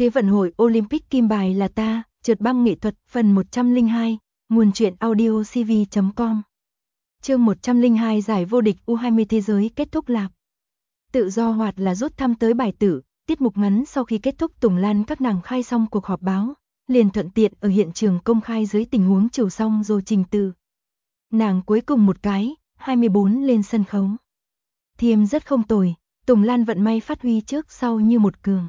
Thế vận hội Olympic kim bài là ta, trượt băng nghệ thuật, phần 102, nguồn truyện audio cv.com. Chương 102 giải vô địch U20 thế giới kết thúc lạc. Tự do hoạt là rút thăm tới bài tử, tiết mục ngắn sau khi kết thúc Tùng Lan các nàng khai xong cuộc họp báo, liền thuận tiện ở hiện trường công khai dưới tình huống chiều xong rồi trình tự. Nàng cuối cùng một cái, 24 lên sân khấu. Thiêm rất không tồi, Tùng Lan vận may phát huy trước sau như một cường.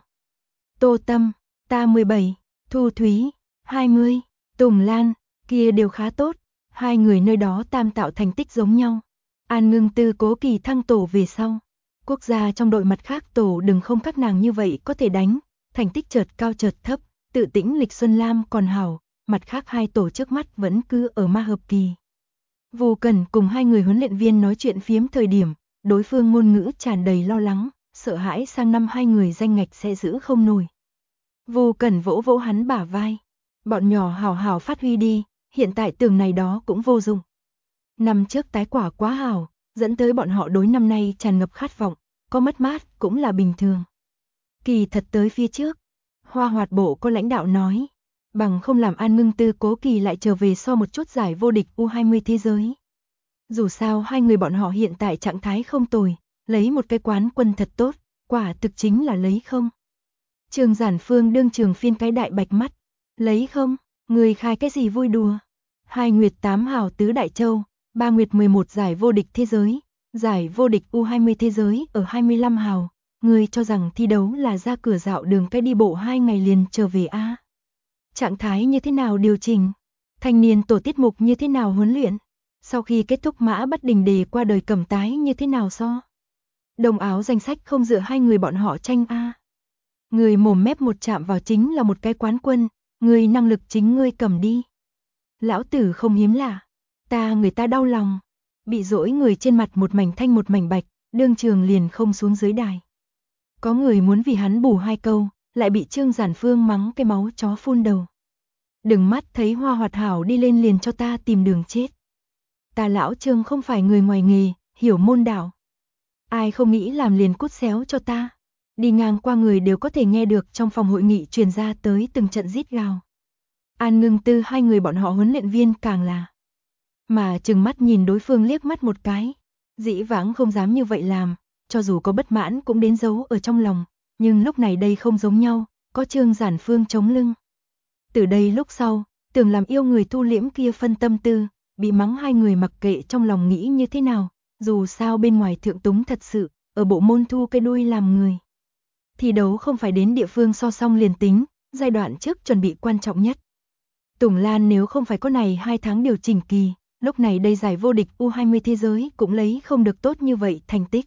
Tô Tâm, ta 17, Thu Thúy, 20, Tùng Lan, kia đều khá tốt, hai người nơi đó tam tạo thành tích giống nhau. An Ngưng Tư cố kỳ thăng tổ về sau. Quốc gia trong đội mặt khác tổ đừng không các nàng như vậy có thể đánh, thành tích chợt cao chợt thấp, Tự Tĩnh Lịch Xuân Lam còn hảo, mặt khác hai tổ trước mắt vẫn cứ ở ma hợp kỳ. Vu Cẩn cùng hai người huấn luyện viên nói chuyện phiếm thời điểm, đối phương ngôn ngữ tràn đầy lo lắng, sợ hãi sang năm hai người danh ngạch sẽ giữ không nổi. Vu Cẩn vỗ vỗ hắn bả vai, bọn nhỏ hảo hảo phát huy đi, hiện tại tưởng này đó cũng vô dụng. Năm trước tái quả quá hảo, dẫn tới bọn họ đối năm nay tràn ngập khát vọng, có mất mát cũng là bình thường. Kỳ thật tới phía trước, Hoa Hoạt Bộ có lãnh đạo nói, bằng không làm An Ngưng Tư cố kỳ lại trở về so một chút giải vô địch U20 thế giới. Dù sao hai người bọn họ hiện tại trạng thái không tồi, lấy một cái quán quân thật tốt, quả thực chính là lấy không. Trường Giản Phương đương trường phiên cái đại bạch mắt, lấy không, người khai cái gì vui đùa. Hai nguyệt 8 hào tứ đại châu, ba nguyệt 11 giải vô địch thế giới, giải vô địch U20 thế giới ở 25 hào, người cho rằng thi đấu là ra cửa dạo đường cái đi bộ 2 ngày liền trở về a? Trạng thái như thế nào điều chỉnh? Thanh niên tổ tiết mục như thế nào huấn luyện? Sau khi kết thúc Mã Bất Đình Đề qua đời Cẩm Tái như thế nào so? Đồng áo danh sách không dựa hai người bọn họ tranh a. Người mồm mép một chạm vào chính là một cái quán quân, người năng lực chính ngươi cầm đi. Lão tử không hiếm lạ, người ta đau lòng. Bị dỗi người trên mặt một mảnh thanh một mảnh bạch, đương trường liền không xuống dưới đài. Có người muốn vì hắn bù hai câu, lại bị Trương Giản Phương mắng cái máu chó phun đầu. Đừng mắt thấy Hoa Hoạt Hảo đi lên liền cho ta tìm đường chết. Ta lão Trương không phải người ngoài nghề, hiểu môn đạo. Ai không nghĩ làm liền cút xéo cho ta. Đi ngang qua người đều có thể nghe được trong phòng hội nghị truyền ra tới từng trận rít gào. An Ngưng Tư hai người bọn họ huấn luyện viên càng là. Mà chừng mắt nhìn đối phương liếc mắt một cái. Dĩ vãng không dám như vậy làm, cho dù có bất mãn cũng đến giấu ở trong lòng. Nhưng lúc này đây không giống nhau, có Trương Giản Phương chống lưng. Từ đây lúc sau, tưởng làm yêu người thu liễm kia phân tâm tư, bị mắng hai người mặc kệ trong lòng nghĩ như thế nào. Dù sao bên ngoài thượng túng thật sự, ở bộ môn thu cái đuôi làm người. Thi đấu không phải đến địa phương so xong liền tính, giai đoạn trước chuẩn bị quan trọng nhất. Tùng Lan nếu không phải có này 2 tháng điều chỉnh kỳ, lúc này đây giải vô địch U20 thế giới cũng lấy không được tốt như vậy thành tích.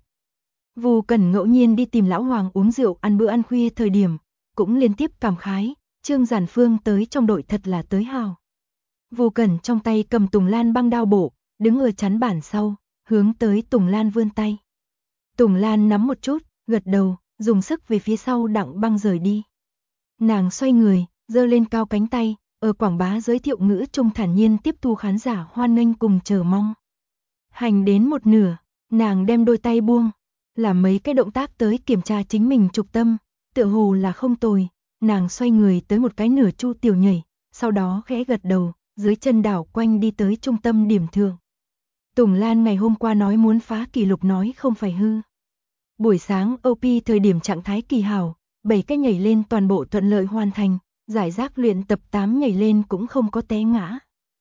Vu Cẩn ngẫu nhiên đi tìm Lão Hoàng uống rượu ăn bữa ăn khuya thời điểm, cũng liên tiếp cảm khái, Trương Giản Phương tới trong đội thật là tới hào. Vu Cẩn trong tay cầm Tùng Lan băng đao bổ, đứng ở chắn bản sau, hướng tới Tùng Lan vươn tay. Tùng Lan nắm một chút, gật đầu, dùng sức về phía sau đặng băng rời đi. Nàng xoay người, giơ lên cao cánh tay, ở quảng bá giới thiệu ngữ trung thản nhiên tiếp thu khán giả hoan nghênh cùng chờ mong. Hành đến một nửa, nàng đem đôi tay buông, làm mấy cái động tác tới kiểm tra chính mình trục tâm, tựa hồ là không tồi, nàng xoay người tới một cái nửa chu tiểu nhảy, sau đó khẽ gật đầu, dưới chân đảo quanh đi tới trung tâm điểm thượng. Tùng Lan ngày hôm qua nói muốn phá kỷ lục nói không phải hư. Buổi sáng OP thời điểm trạng thái kỳ hảo, 7 cái nhảy lên toàn bộ thuận lợi hoàn thành, giải rác luyện tập 8 nhảy lên cũng không có té ngã.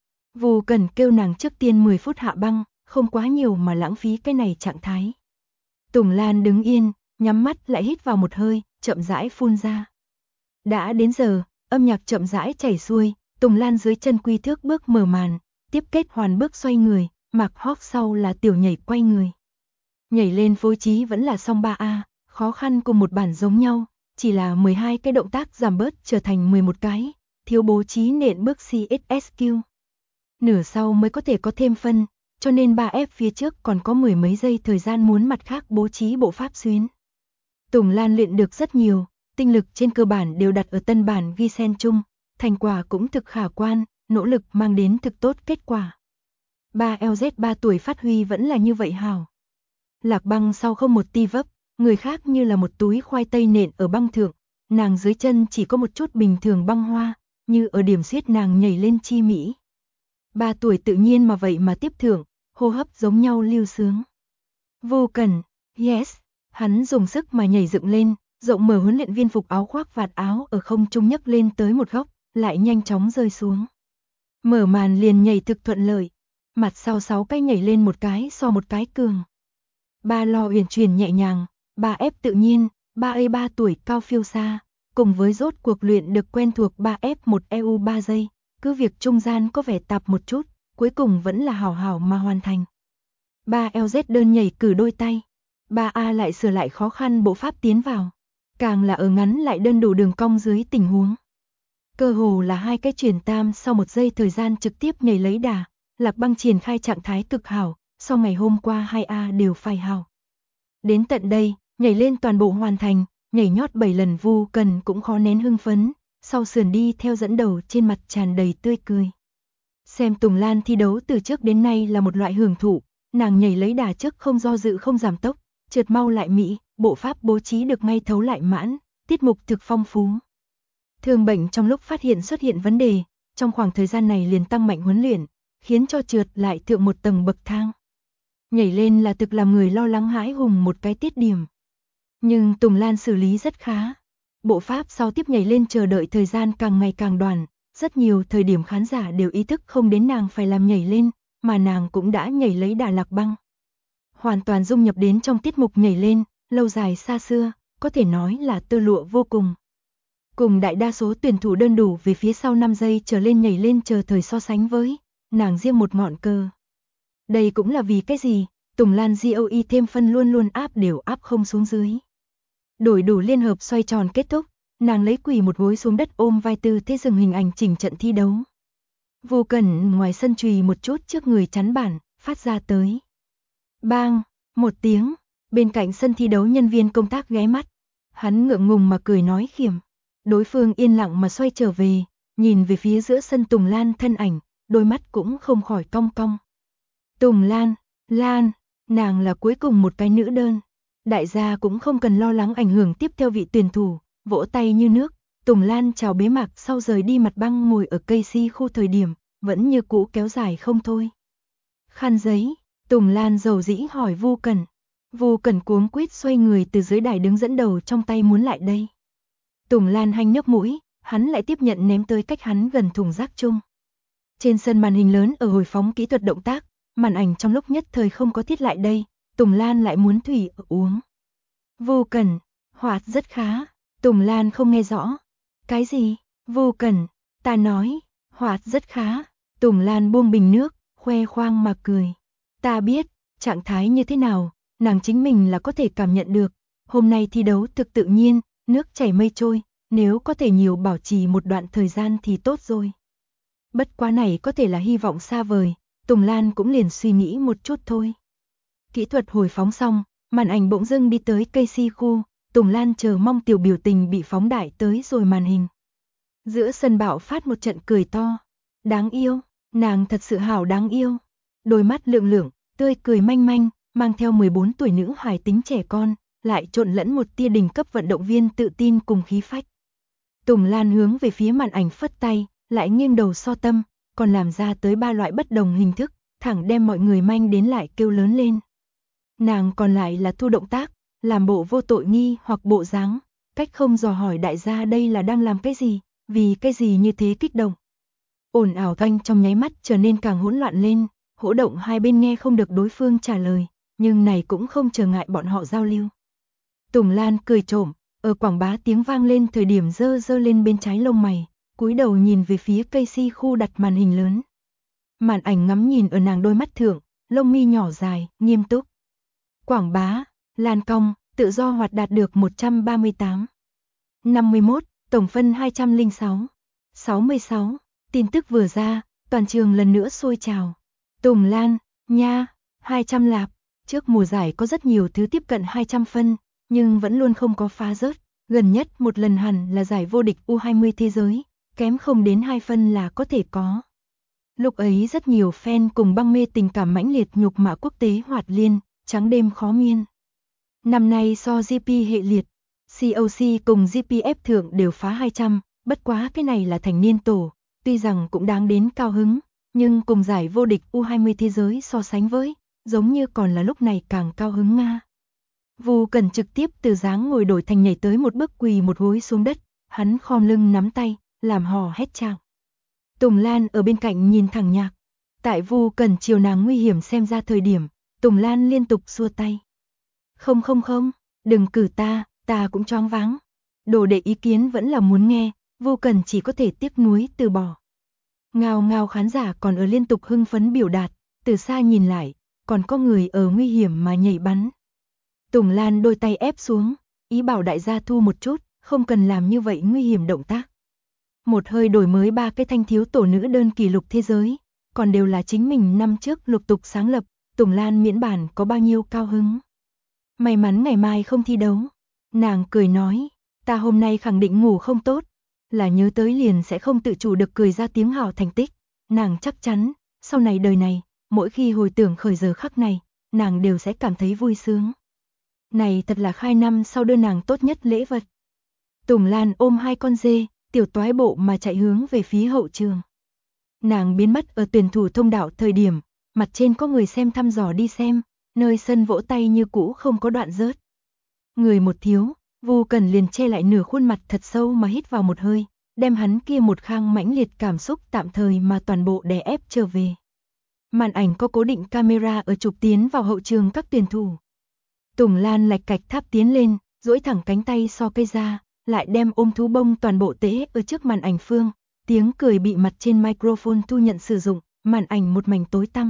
Vu Cẩn kêu nàng trước tiên 10 phút hạ băng, không quá nhiều mà lãng phí cái này trạng thái. Tùng Lan đứng yên, nhắm mắt lại hít vào một hơi, chậm rãi phun ra. Đã đến giờ, âm nhạc chậm rãi chảy xuôi, Tùng Lan dưới chân quy thước bước mở màn, tiếp kết hoàn bước xoay người, mặc hóp sau là tiểu nhảy quay người. Nhảy lên phối trí vẫn là song 3A, khó khăn cùng một bản giống nhau, chỉ là 12 cái động tác giảm bớt trở thành 11 cái, thiếu bố trí nện bước CSSQ. Nửa sau mới có thể có thêm phân, cho nên 3F phía trước còn có 10 mấy giây thời gian muốn mặt khác bố trí bộ pháp xuyến. Tùng Lan luyện được rất nhiều, tinh lực trên cơ bản đều đặt ở tân bản ghi sen chung, thành quả cũng thực khả quan, nỗ lực mang đến thực tốt kết quả. 3LZ 3 tuổi phát huy vẫn là như vậy hảo. Lạc băng sau không một ti vấp, người khác như là một túi khoai tây nện ở băng thượng, nàng dưới chân chỉ có một chút bình thường băng hoa, như ở điểm suýt nàng nhảy lên chi mỹ. 3 tuổi tự nhiên mà vậy mà tiếp thưởng, hô hấp giống nhau lưu sướng. Vô Cần, yes, hắn dùng sức mà nhảy dựng lên, rộng mở huấn luyện viên phục áo khoác vạt áo ở không trung nhấc lên tới một góc, lại nhanh chóng rơi xuống. Mở màn liền nhảy thực thuận lợi, mặt sau 6 cái nhảy lên một cái so một cái cường. 3 lo uyển chuyển nhẹ nhàng, 3 ép tự nhiên, 3 tuổi cao phiêu xa, cùng với rốt cuộc luyện được quen thuộc 3F1 EU 3 giây, cứ việc trung gian có vẻ tạp một chút, cuối cùng vẫn là hảo hảo mà hoàn thành. 3LZ đơn nhảy cử đôi tay, 3A lại sửa lại khó khăn bộ pháp tiến vào, càng là ở ngắn lại đơn đủ đường cong dưới tình huống. Cơ hồ là 2 cái chuyển tam sau 1 giây thời gian trực tiếp nhảy lấy đà, Lạc Băng triển khai trạng thái cực hảo, sau ngày hôm qua 2A đều phải hảo. Đến tận đây, nhảy lên toàn bộ hoàn thành, nhảy nhót 7 lần Vu Cần cũng khó nén hưng phấn, sau sườn đi theo dẫn đầu trên mặt tràn đầy tươi cười. Xem Tùng Lan thi đấu từ trước đến nay là một loại hưởng thụ, nàng nhảy lấy đà trước không do dự không giảm tốc, trượt mau lại mỹ, bộ pháp bố trí được ngay thấu lại mãn, tiết mục thực phong phú. Thương bệnh trong lúc phát hiện xuất hiện vấn đề, trong khoảng thời gian này liền tăng mạnh huấn luyện, khiến cho trượt lại thượng một tầng bậc thang. Nhảy lên là thực làm người lo lắng hãi hùng một cái tiết điểm. Nhưng Tùng Lan xử lý rất khá. Bộ pháp sau tiếp nhảy lên chờ đợi thời gian càng ngày càng đoạn, rất nhiều thời điểm khán giả đều ý thức không đến nàng phải làm nhảy lên, mà nàng cũng đã nhảy lấy đà Lạc Băng. Hoàn toàn dung nhập đến trong tiết mục nhảy lên, lâu dài xa xưa, có thể nói là tơ lụa vô cùng. Cùng đại đa số tuyển thủ đơn đủ về phía sau 5 giây trở lên nhảy lên chờ thời so sánh với, nàng riêng một ngọn cờ. Đây cũng là vì cái gì, Tùng Lan GOE thêm phân luôn luôn áp đều áp không xuống dưới. Đổi đủ liên hợp xoay tròn kết thúc, nàng lấy quỳ một gối xuống đất ôm vai tư thế dừng hình ảnh chỉnh trận thi đấu. Vô Cần ngoài sân chùy một chút trước người chắn bản, phát ra tới. Bang, một tiếng, bên cạnh sân thi đấu nhân viên công tác ghé mắt. Hắn ngượng ngùng mà cười nói khiểm. Đối phương yên lặng mà xoay trở về, nhìn về phía giữa sân Tùng Lan thân ảnh, đôi mắt cũng không khỏi cong cong. Tùng Lan, Lan, nàng là cuối cùng một cái nữ đơn. Đại gia cũng không cần lo lắng ảnh hưởng tiếp theo vị tuyển thủ, vỗ tay như nước. Tùng Lan chào bế mạc sau rời đi mặt băng ngồi ở cây si khu thời điểm, vẫn như cũ kéo dài không thôi. Khăn giấy, Tùng Lan dầu dĩ hỏi Vu Cần. Vu Cần cuống quýt xoay người từ dưới đài đứng dẫn đầu trong tay muốn lại đây. Tùng Lan hanh nhấp mũi, hắn lại tiếp nhận ném tới cách hắn gần thùng rác chung. Trên sân màn hình lớn ở hồi phóng kỹ thuật động tác, màn ảnh trong lúc nhất thời không có thiết lại đây, Tùng Lan lại muốn thủy uống. Vu Cần, hoạt rất khá, Tùng Lan không nghe rõ. Cái gì? Vu Cần, ta nói, hoạt rất khá, Tùng Lan buông bình nước, khoe khoang mà cười. Ta biết, trạng thái như thế nào, nàng chính mình là có thể cảm nhận được, hôm nay thi đấu thực tự nhiên, nước chảy mây trôi, nếu có thể nhiều bảo trì một đoạn thời gian thì tốt rồi. Bất quá này có thể là hy vọng xa vời, Tùng Lan cũng liền suy nghĩ một chút thôi. Kỹ thuật hồi phóng xong, màn ảnh bỗng dưng đi tới cây si khu, Tùng Lan chờ mong tiểu biểu tình bị phóng đại tới rồi màn hình. Giữa sân bạo phát một trận cười to. Đáng yêu, nàng thật sự hảo đáng yêu. Đôi mắt lượng lượng, tươi cười manh manh, mang theo 14 tuổi nữ hài tính trẻ con, lại trộn lẫn một tia đỉnh cấp vận động viên tự tin cùng khí phách. Tùng Lan hướng về phía màn ảnh phất tay, lại nghiêng đầu so tâm, còn làm ra tới 3 loại bất đồng hình thức, thẳng đem mọi người manh đến lại kêu lớn lên. Nàng còn lại là thu động tác, làm bộ vô tội nghi hoặc bộ dáng, cách không dò hỏi đại gia đây là đang làm cái gì, vì cái gì như thế kích động. Ồn ào thanh trong nháy mắt trở nên càng hỗn loạn lên, hỗ động hai bên nghe không được đối phương trả lời, nhưng này cũng không trở ngại bọn họ giao lưu. Tùng Lan cười trộm, ở quảng bá tiếng vang lên thời điểm dơ lên bên trái lông mày, cúi đầu nhìn về phía cây si khu đặt màn hình lớn. Màn ảnh ngắm nhìn ở nàng đôi mắt thượng, lông mi nhỏ dài, nghiêm túc. Quảng bá, Lan Cong, tự do hoạt đạt được 138. 51, tổng phân 206. 66, tin tức vừa ra, toàn trường lần nữa sôi trào. Tùng Lan, nha, 200 lạp, trước mùa giải có rất nhiều thứ tiếp cận 200 phân, nhưng vẫn luôn không có phá rớt, gần nhất một lần hẳn là giải vô địch U20 thế giới, kém không đến 2 phân là có thể có. Lúc ấy rất nhiều fan cùng băng mê tình cảm mãnh liệt nhục mạ quốc tế Hoạt Liên, trắng đêm khó miên. Năm nay so GP hệ liệt, COC cùng GPF thượng đều phá 200, bất quá cái này là thành niên tổ, tuy rằng cũng đáng đến cao hứng, nhưng cùng giải vô địch U20 thế giới so sánh với, giống như còn là lúc này càng cao hứng Nga. Vu Cần trực tiếp từ dáng ngồi đổi thành nhảy tới một bước quỳ một gối xuống đất, hắn khom lưng nắm tay, làm hò hét chào. Tùng Lan ở bên cạnh nhìn thẳng Nhạc. Tại Vu Cần chiều nàng nguy hiểm xem ra thời điểm, Tùng Lan liên tục xua tay. Không, đừng cử ta cũng choáng váng. Đồ đệ ý kiến vẫn là muốn nghe, Vu Cần chỉ có thể tiếc nuối từ bỏ. Ngao khán giả còn ở liên tục hưng phấn biểu đạt, từ xa nhìn lại, còn có người ở nguy hiểm mà nhảy bắn. Tùng Lan đôi tay ép xuống, ý bảo đại gia thu một chút, không cần làm như vậy nguy hiểm động tác. Một hơi đổi mới 3 cái thanh thiếu tổ nữ đơn kỷ lục thế giới, còn đều là chính mình năm trước lục tục sáng lập, Tùng Lan miễn bản có bao nhiêu cao hứng. May mắn ngày mai không thi đấu. Nàng cười nói, ta hôm nay khẳng định ngủ không tốt, là nhớ tới liền sẽ không tự chủ được cười ra tiếng hào thành tích. Nàng chắc chắn, sau này đời này, mỗi khi hồi tưởng khởi giờ khắc này, nàng đều sẽ cảm thấy vui sướng. Này thật là khai năm sau đưa nàng tốt nhất lễ vật. Tùng Lan ôm 2 con dê, tiểu toái bộ mà chạy hướng về phía hậu trường. Nàng biến mất ở tuyển thủ thông đạo thời điểm, mặt trên có người xem thăm dò đi xem, nơi sân vỗ tay như cũ không có đoạn rớt. Người một thiếu, Vu Cần liền che lại nửa khuôn mặt thật sâu mà hít vào một hơi, đem hắn kia một khang mãnh liệt cảm xúc tạm thời mà toàn bộ đè ép trở về. Màn ảnh có cố định camera ở chụp tiến vào hậu trường các tuyển thủ. Tùng Lan lạch cạch tháp tiến lên, duỗi thẳng cánh tay so cây ra, lại đem ôm thú bông toàn bộ tế ở trước màn ảnh phương, tiếng cười bị mặt trên microphone thu nhận sử dụng, màn ảnh một mảnh tối tăm.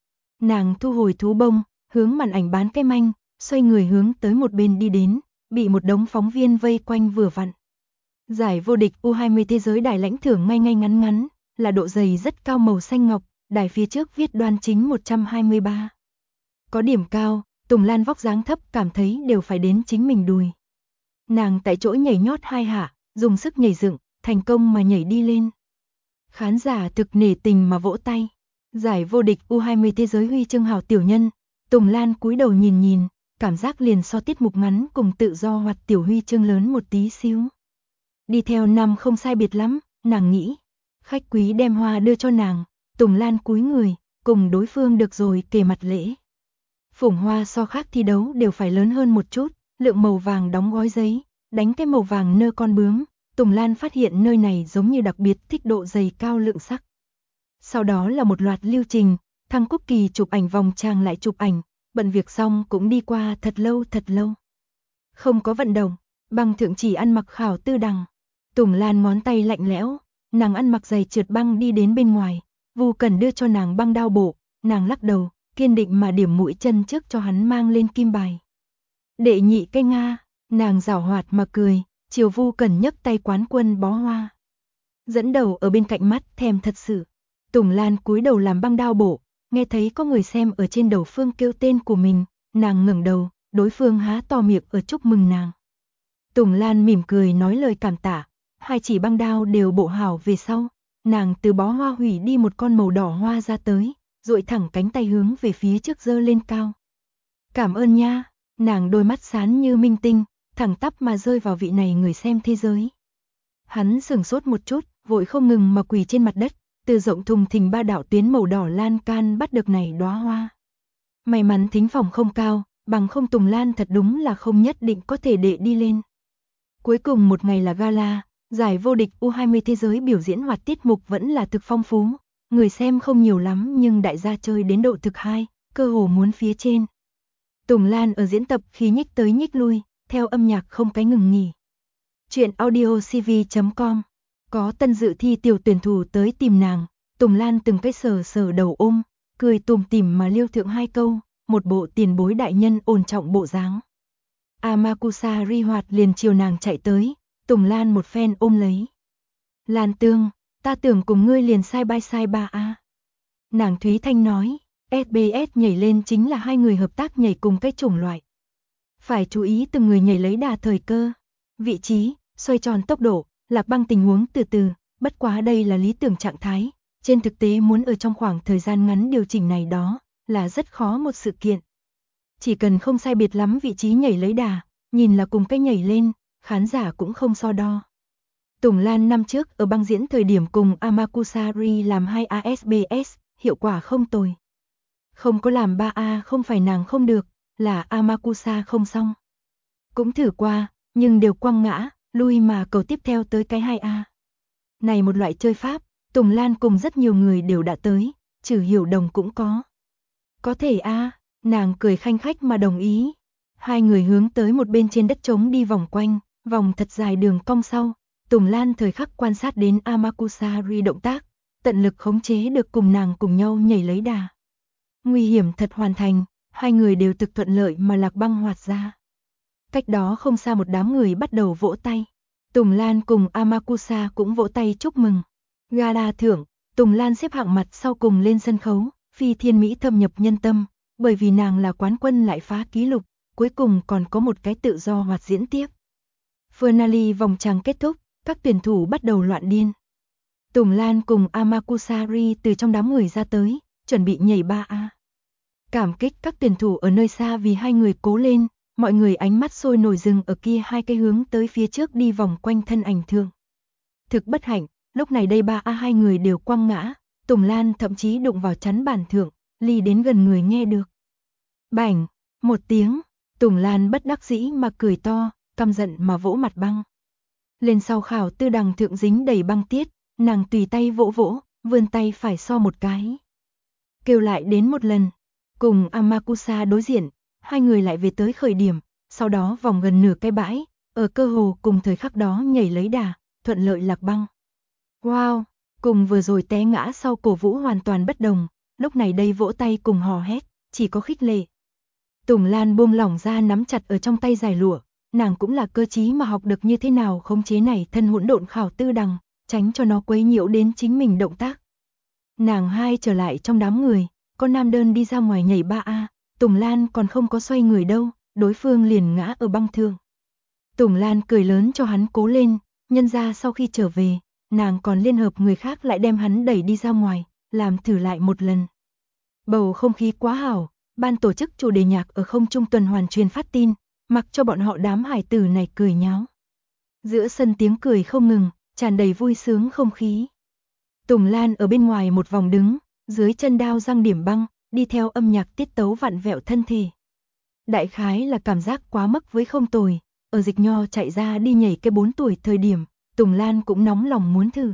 Nàng thu hồi thú bông, hướng màn ảnh bán cái manh, xoay người hướng tới một bên đi đến, bị một đống phóng viên vây quanh vừa vặn. Giải vô địch U20 thế giới đài lãnh thưởng ngay ngắn, là độ dày rất cao màu xanh ngọc, đài phía trước viết đoan chính 123. Có điểm cao, Tùng Lan vóc dáng thấp cảm thấy đều phải đến chính mình đùi. Nàng tại chỗ nhảy nhót 2 hạ, dùng sức nhảy dựng, thành công mà nhảy đi lên. Khán giả thực nể tình mà vỗ tay. Giải vô địch U20 thế giới huy chương hào tiểu nhân, Tùng Lan cúi đầu nhìn, cảm giác liền so tiết mục ngắn cùng tự do hoặc tiểu huy chương lớn một tí xíu. Đi theo năm không sai biệt lắm, nàng nghĩ. Khách quý đem hoa đưa cho nàng, Tùng Lan cúi người, cùng đối phương được rồi kề mặt lễ. Phủng hoa so khác thi đấu đều phải lớn hơn một chút, lượng màu vàng đóng gói giấy, đánh cái màu vàng nơ con bướm, Tùng Lan phát hiện nơi này giống như đặc biệt thích độ dày cao lượng sắc. Sau đó là một loạt lưu trình, Thăng Quốc Kỳ chụp ảnh vòng trang lại chụp ảnh, bận việc xong cũng đi qua thật lâu. Không có vận động, băng thượng chỉ ăn mặc khảo tư đằng. Tùng Lan ngón tay lạnh lẽo, nàng ăn mặc giày trượt băng đi đến bên ngoài, Vu Cần đưa cho nàng băng đao bộ, nàng lắc đầu, kiên định mà điểm mũi chân trước cho hắn mang lên kim bài. Đệ nhị cái Nga, nàng giảo hoạt mà cười, chiều Vu Cần nhấc tay quán quân bó hoa. Dẫn đầu ở bên cạnh mắt thèm thật sự. Tùng Lan cúi đầu làm băng đao bộ, nghe thấy có người xem ở trên đầu phương kêu tên của mình, nàng ngẩng đầu, đối phương há to miệng ở chúc mừng nàng. Tùng Lan mỉm cười nói lời cảm tạ, 2 chỉ băng đao đều bộ hảo về sau, nàng từ bó hoa hủy đi một con màu đỏ hoa ra tới, duỗi thẳng cánh tay hướng về phía trước giơ lên cao. Cảm ơn nha, nàng đôi mắt sáng như minh tinh, thẳng tắp mà rơi vào vị này người xem thế giới. Hắn sửng sốt một chút, vội không ngừng mà quỳ trên mặt đất, từ rộng thùng thình 3 đạo tuyến màu đỏ lan can bắt được này đóa hoa. May mắn thính phòng không cao, bằng không Tùng Lan thật đúng là không nhất định có thể đệ đi lên. Cuối cùng một ngày là gala, giải vô địch U20 thế giới biểu diễn hoạt tiết mục vẫn là thực phong phú, người xem không nhiều lắm nhưng đại gia chơi đến độ thực high, cơ hồ muốn phía trên. Tùng Lan ở diễn tập khi nhích tới nhích lui, theo âm nhạc không cái ngừng nghỉ. Chuyện audio cv.com. Có tân dự thi tiểu tuyển thủ tới tìm nàng, Tùng Lan từng cái sờ đầu ôm, cười tủm tỉm mà liêu thượng 2 câu, một bộ tiền bối đại nhân ổn trọng bộ dáng. Amakusa ri hoạt liền chiều nàng chạy tới, Tùng Lan một phen ôm lấy. Lan Tương, ta tưởng cùng ngươi liền sai ba a. Nàng Thúy Thanh nói, SBS nhảy lên chính là 2 người hợp tác nhảy cùng cái chủng loại. Phải chú ý từng người nhảy lấy đà thời cơ, vị trí, xoay tròn tốc độ, lạc băng tình huống từ từ, bất quá đây là lý tưởng trạng thái, trên thực tế muốn ở trong khoảng thời gian ngắn điều chỉnh này đó, là rất khó một sự kiện. Chỉ cần không sai biệt lắm vị trí nhảy lấy đà, nhìn là cùng cái nhảy lên, khán giả cũng không so đo. Tùng Lan năm trước ở băng diễn thời điểm cùng Amakusari làm 2 ASBS, hiệu quả không tồi. Không có làm 3A không phải nàng không được, là Amakusa không xong. Cũng thử qua, nhưng đều quăng ngã, lui mà cầu tiếp theo tới cái 2A. Này một loại chơi pháp, Tùng Lan cùng rất nhiều người đều đã tới, Trử Hiểu Đồng cũng có. Có thể a, nàng cười khanh khách mà đồng ý. Hai người hướng tới một bên trên đất trống đi vòng quanh, vòng thật dài đường cong sau. Tùng Lan thời khắc quan sát đến Amakusari động tác, tận lực khống chế được cùng nàng cùng nhau nhảy lấy đà. Nguy hiểm thật hoàn thành, hai người đều thực thuận lợi mà Lạc Băng hoạt ra. Cách đó không xa một đám người bắt đầu vỗ tay. Tùng Lan cùng Amakusa cũng vỗ tay chúc mừng. Gala thưởng, Tùng Lan xếp hạng mặt sau cùng lên sân khấu, phi thiên mỹ thâm nhập nhân tâm, bởi vì nàng là quán quân lại phá kỷ lục, cuối cùng còn có một cái tự do hoạt diễn tiếp. Finale vòng tràng kết thúc, các tuyển thủ bắt đầu loạn điên. Tùng Lan cùng Amakusari từ trong đám người ra tới, chuẩn bị nhảy 3A. Cảm kích các tuyển thủ ở nơi xa vì hai người cố lên, mọi người ánh mắt sôi nổi dừng ở kia hai cái hướng tới phía trước đi vòng quanh thân ảnh thường. Thực bất hạnh, lúc này đây 3A hai người đều quăng ngã, Tùng Lan thậm chí đụng vào chắn bàn thượng, ly đến gần người nghe được. Bảnh, một tiếng, Tùng Lan bất đắc dĩ mà cười to, căm giận mà vỗ mặt băng. Lên sau khảo tư đằng thượng dính đầy băng tiết, nàng tùy tay vỗ vỗ, vươn tay phải so một cái. Kêu lại đến một lần, cùng Amakusa đối diện, hai người lại về tới khởi điểm, sau đó vòng gần nửa cái bãi, ở cơ hồ cùng thời khắc đó nhảy lấy đà, thuận lợi Lạc Băng. Wow, cùng vừa rồi té ngã sau cổ vũ hoàn toàn bất đồng, lúc này đây vỗ tay cùng hò hét, chỉ có khích lệ. Tùng Lan buông lỏng ra nắm chặt ở trong tay giải lụa, nàng cũng là cơ trí mà học được như thế nào khống chế này thân hỗn độn khảo tư đằng, tránh cho nó quấy nhiễu đến chính mình động tác. Nàng hai trở lại trong đám người, con nam đơn đi ra ngoài nhảy 3A, Tùng Lan còn không có xoay người đâu, đối phương liền ngã ở băng thương. Tùng Lan cười lớn cho hắn cố lên, nhân ra sau khi trở về, nàng còn liên hợp người khác lại đem hắn đẩy đi ra ngoài, làm thử lại một lần. Bầu không khí quá hảo, ban tổ chức chủ đề nhạc ở không trung tuần hoàn truyền phát tin, mặc cho bọn họ đám hải tử này cười nháo. Giữa sân tiếng cười không ngừng, tràn đầy vui sướng không khí. Tùng Lan ở bên ngoài một vòng đứng, dưới chân đao răng điểm băng, đi theo âm nhạc tiết tấu vặn vẹo thân thể. Đại khái là cảm giác quá mức với không tồi, ở Dịch Nho chạy ra đi nhảy cái 4 tuổi thời điểm, Tùng Lan cũng nóng lòng muốn thử.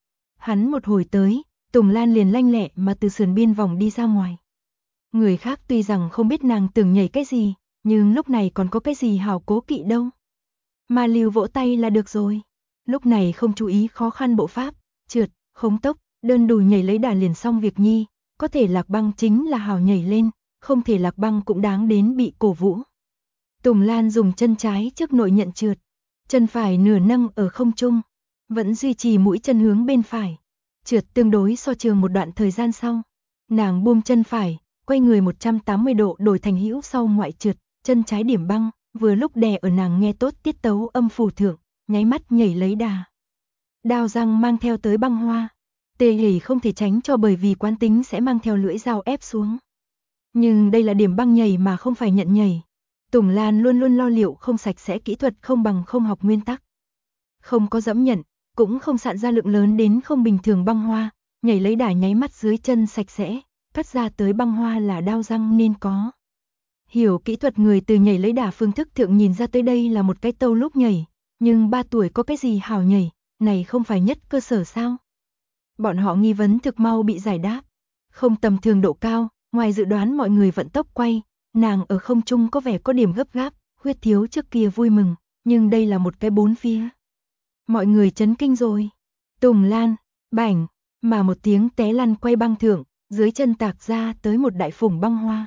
Hắn một hồi tới, Tùng Lan liền lanh lẹ mà từ sườn biên vòng đi ra ngoài. Người khác tuy rằng không biết nàng từng nhảy cái gì, nhưng lúc này còn có cái gì hào cố kỵ đâu. Mà liều vỗ tay là được rồi. Lúc này không chú ý khó khăn bộ pháp, trượt, khống tốc, đơn đùi nhảy lấy đà liền xong việc nhi, có thể Lạc Băng chính là hào nhảy lên, không thể Lạc Băng cũng đáng đến bị cổ vũ. Tùng Lan dùng chân trái trước nội nhận trượt, chân phải nửa nâng ở không trung, vẫn duy trì mũi chân hướng bên phải, trượt tương đối so trường một đoạn thời gian sau. Nàng buông chân phải, quay người 180 độ đổi thành hữu sau ngoại trượt, chân trái điểm băng, vừa lúc đè ở nàng nghe tốt tiết tấu âm phù thượng, nháy mắt nhảy lấy đà. Đao răng mang theo tới băng hoa, tê hỉ không thể tránh cho bởi vì quán tính sẽ mang theo lưỡi dao ép xuống. Nhưng đây là điểm băng nhảy mà không phải nhận nhảy. Tùng Lan luôn luôn lo liệu không sạch sẽ kỹ thuật không bằng không học nguyên tắc. Không có dẫm nhận, cũng không sạn ra lượng lớn đến không bình thường băng hoa, nhảy lấy đà nháy mắt dưới chân sạch sẽ, cắt ra tới băng hoa là đao răng nên có. Hiểu kỹ thuật người từ nhảy lấy đà phương thức thượng nhìn ra tới đây là một cái tâu lúc nhảy, nhưng 3 tuổi có cái gì hảo nhảy, này không phải nhất cơ sở sao? Bọn họ nghi vấn thực mau bị giải đáp. Không tầm thường độ cao, ngoài dự đoán mọi người vận tốc quay, nàng ở không trung có vẻ có điểm gấp gáp, Huyết Thiếu trước kia vui mừng, nhưng đây là một cái bốn phía. Mọi người chấn kinh rồi. Tùng Lan, bảnh, mà một tiếng té lăn quay băng thượng, dưới chân tạc ra tới một đại phủng băng hoa.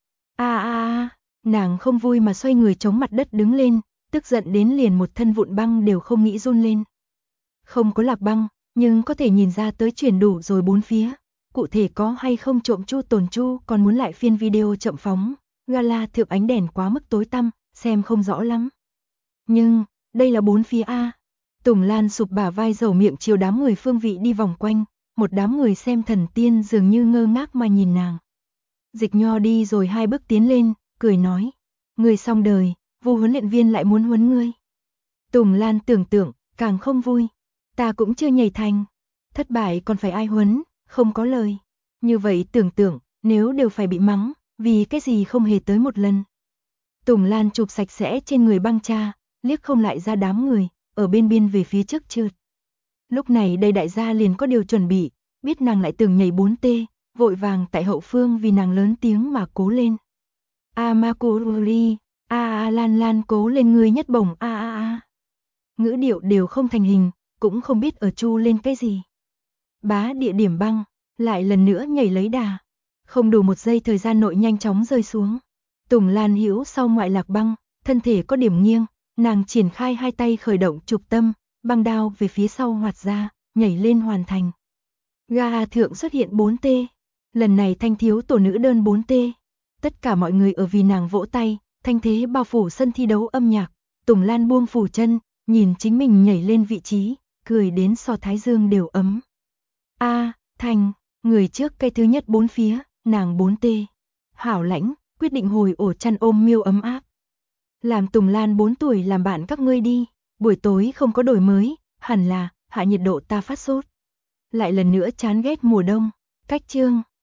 Nàng không vui mà xoay người chống mặt đất đứng lên, tức giận đến liền một thân vụn băng đều không nghĩ run lên. Không có Lạc Băng, nhưng có thể nhìn ra tới chuyển đủ rồi bốn phía. Cụ thể có hay không trộm chu tồn chu còn muốn lại phiên video chậm phóng, gala thượng ánh đèn quá mức tối tăm, xem không rõ lắm. Nhưng, đây là bốn phía A. Tùng Lan sụp bả vai dầu miệng chiều đám người phương vị đi vòng quanh, một đám người xem thần tiên dường như ngơ ngác mà nhìn nàng. Dịch Nho đi rồi 2 bước tiến lên, cười nói, người xong đời, Vu huấn luyện viên lại muốn huấn ngươi. Tùng Lan tưởng tượng, càng không vui. Ta cũng chưa nhảy thành. Thất bại còn phải ai huấn, không có lời. Như vậy tưởng tượng, nếu đều phải bị mắng, vì cái gì không hề tới một lần. Tùng Lan chụp sạch sẽ trên người băng cha, liếc không lại ra đám người, ở bên biên về phía trước trượt. Lúc này đây đại gia liền có điều chuẩn bị, biết nàng lại tưởng nhảy 4T, vội vàng tại hậu phương vì nàng lớn tiếng mà cố lên. Makuri, Lan Lan cố lên người nhất bổng Ngữ điệu đều không thành hình, cũng không biết ở chu lên cái gì. Bá địa điểm băng, lại lần nữa nhảy lấy đà. Không đủ một giây thời gian nội nhanh chóng rơi xuống. Tùng Lan Hữu sau ngoại lạc băng, thân thể có điểm nghiêng, nàng triển khai hai tay khởi động trục tâm, băng đao về phía sau hoạt ra, nhảy lên hoàn thành. Ga thượng xuất hiện 4T, lần này thanh thiếu tổ nữ đơn 4T. Tất cả mọi người ở vì nàng vỗ tay, thanh thế bao phủ sân thi đấu âm nhạc. Tùng Lan buông phủ chân, nhìn chính mình nhảy lên vị trí, cười đến so thái dương đều ấm. Thành, người trước cây thứ nhất 4 phía, nàng 4T. Hảo lãnh, quyết định hồi ổ chăn ôm miêu ấm áp. Làm Tùng Lan 4 tuổi làm bạn các ngươi đi, buổi tối không có đổi mới, hẳn là hạ nhiệt độ ta phát sốt. Lại lần nữa chán ghét mùa đông, cách chương.